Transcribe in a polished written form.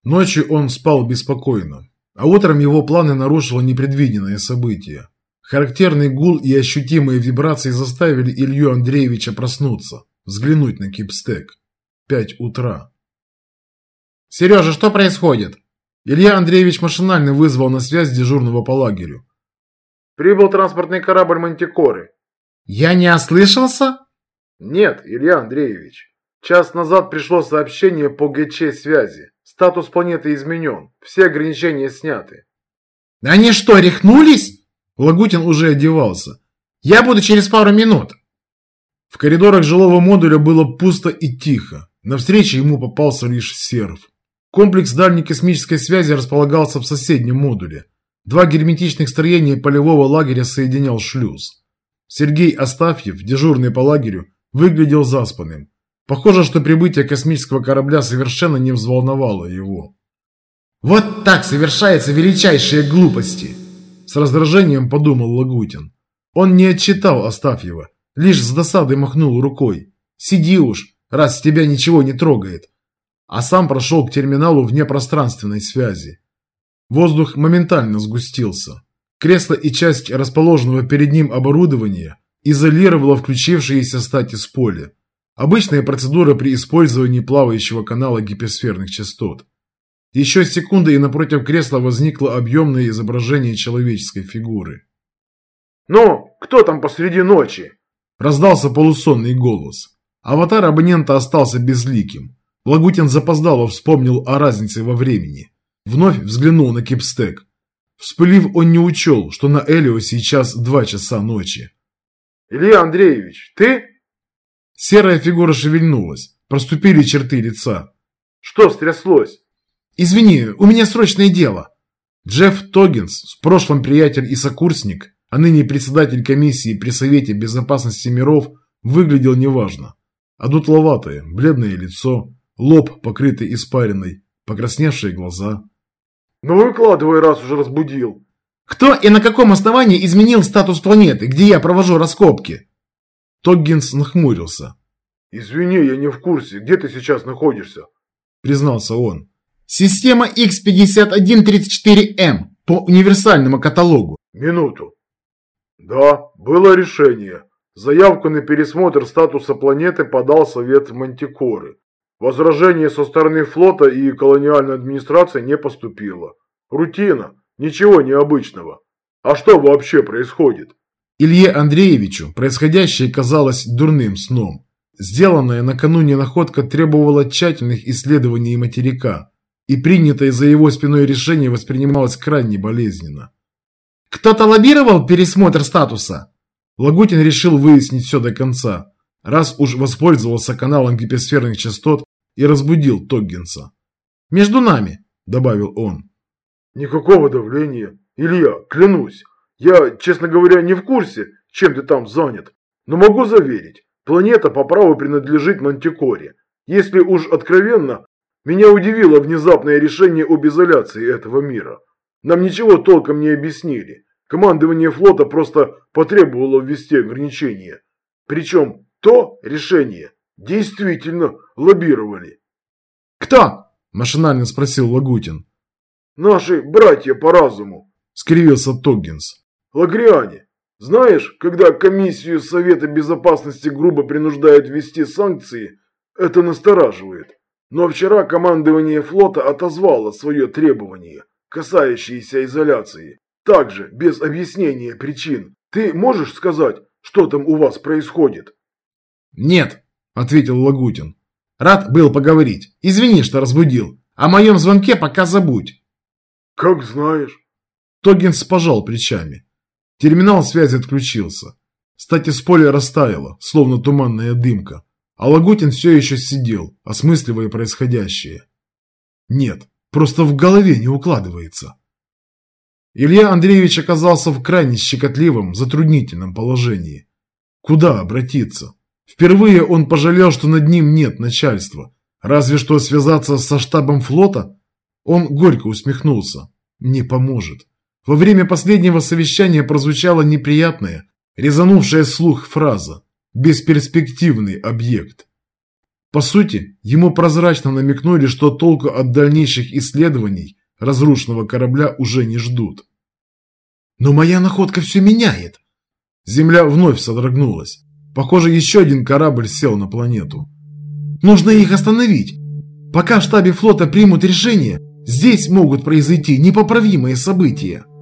Ночью он спал беспокойно, а утром его планы нарушило непредвиденное событие. Характерный гул и ощутимые вибрации заставили Илью Андреевича проснуться, взглянуть на кипстек. 5 утра. «Сережа, что происходит?» Илья Андреевич машинально вызвал на связь дежурного по лагерю. «Прибыл транспортный корабль «Мантикоры». «Я не ослышался?» «Нет, Илья Андреевич. Час назад пришло сообщение по ГЧ-связи. Статус планеты изменен. Все ограничения сняты». «Они что, рехнулись?» Лагутин уже одевался. «Я буду через пару минут». В коридорах жилого модуля было пусто и тихо. Навстречу ему попался лишь серф. Комплекс дальней космической связи располагался в соседнем модуле. 2 герметичных строения полевого лагеря соединял шлюз. Сергей Астафьев, дежурный по лагерю, выглядел заспанным. Похоже, что прибытие космического корабля совершенно не взволновало его. «Вот так совершаются величайшие глупости!» С раздражением подумал Лагутин. Он не отчитал Астафьева, лишь с досадой махнул рукой. «Сиди уж, раз тебя ничего не трогает». А сам прошел к терминалу внепространственной связи. Воздух моментально сгустился. Кресло и часть расположенного перед ним оборудования изолировало включившееся статис поле. Обычная процедура при использовании плавающего канала гиперсферных частот. Еще секунда, и напротив кресла возникло объемное изображение человеческой фигуры. «Ну, кто там посреди ночи?» Раздался полусонный голос. Аватар абонента остался безликим. Лагутин запоздало вспомнил о разнице во времени. Вновь взглянул на кипстек. Вспылив, он не учел, что на Элио сейчас 2 часа ночи. «Илья Андреевич, ты?» Серая фигура шевельнулась. Проступили черты лица. «Что стряслось?» «Извини, у меня срочное дело». Джефф Тоггинс, в прошлом приятель и сокурсник, а ныне председатель комиссии при Совете Безопасности миров, выглядел неважно. Одутловатое, бледное лицо, лоб, покрытый испариной, покрасневшие глаза. «Ну выкладывай, раз уже разбудил». «Кто и на каком основании изменил статус планеты, где я провожу раскопки?» Тоггинс нахмурился. «Извини, я не в курсе, где ты сейчас находишься?» Признался он. «Система X5134M по универсальному каталогу». «Минуту. Да, было решение. Заявку на пересмотр статуса планеты подал Совет Мантикоры. Возражение со стороны флота и колониальной администрации не поступило. Рутина, ничего необычного. А что вообще происходит?» Илье Андреевичу происходящее казалось дурным сном. Сделанная накануне находка требовала тщательных исследований материка, и принятое за его спиной решение воспринималось крайне болезненно. «Кто-то лоббировал пересмотр статуса?» Лагутин решил выяснить все до конца, раз уж воспользовался каналом гиперсферных частот и разбудил Тоггинса. «Между нами», – добавил он. «Никакого давления. Илья, клянусь, я, честно говоря, не в курсе, чем ты там занят. Но могу заверить, планета по праву принадлежит Мантикоре. Если уж откровенно, меня удивило внезапное решение об изоляции этого мира. Нам ничего толком не объяснили. Командование флота просто потребовало ввести ограничения. Причем то решение действительно лоббировали». «Кто?» – машинально спросил Лагутин. «Наши братья по разуму», – скривился Тоггинс. «Лагриане. Знаешь, когда комиссию Совета Безопасности грубо принуждают ввести санкции, это настораживает. Но вчера командование флота отозвало свое требование, касающееся изоляции. Также, без объяснения причин. Ты можешь сказать, что там у вас происходит?» «Нет», – ответил Лагутин. «Рад был поговорить. Извини, что разбудил. О моем звонке пока забудь». «Как знаешь». Тоггинс пожал плечами. Терминал связи отключился. Статис поля растаяло, словно туманная дымка. А Лагутин все еще сидел, осмысливая происходящее. Нет, просто в голове не укладывается. Илья Андреевич оказался в крайне щекотливом, затруднительном положении. Куда обратиться? Впервые он пожалел, что над ним нет начальства. Разве что связаться со штабом флота? Он горько усмехнулся. Не поможет. Во время последнего совещания прозвучала неприятная, резанувшая слух фраза «бесперспективный объект». По сути, ему прозрачно намекнули, что толку от дальнейших исследований разрушенного корабля уже не ждут. Но моя находка все меняет. Земля вновь содрогнулась. Похоже, еще один корабль сел на планету. Нужно их остановить. Пока в штабе флота примут решение, здесь могут произойти непоправимые события.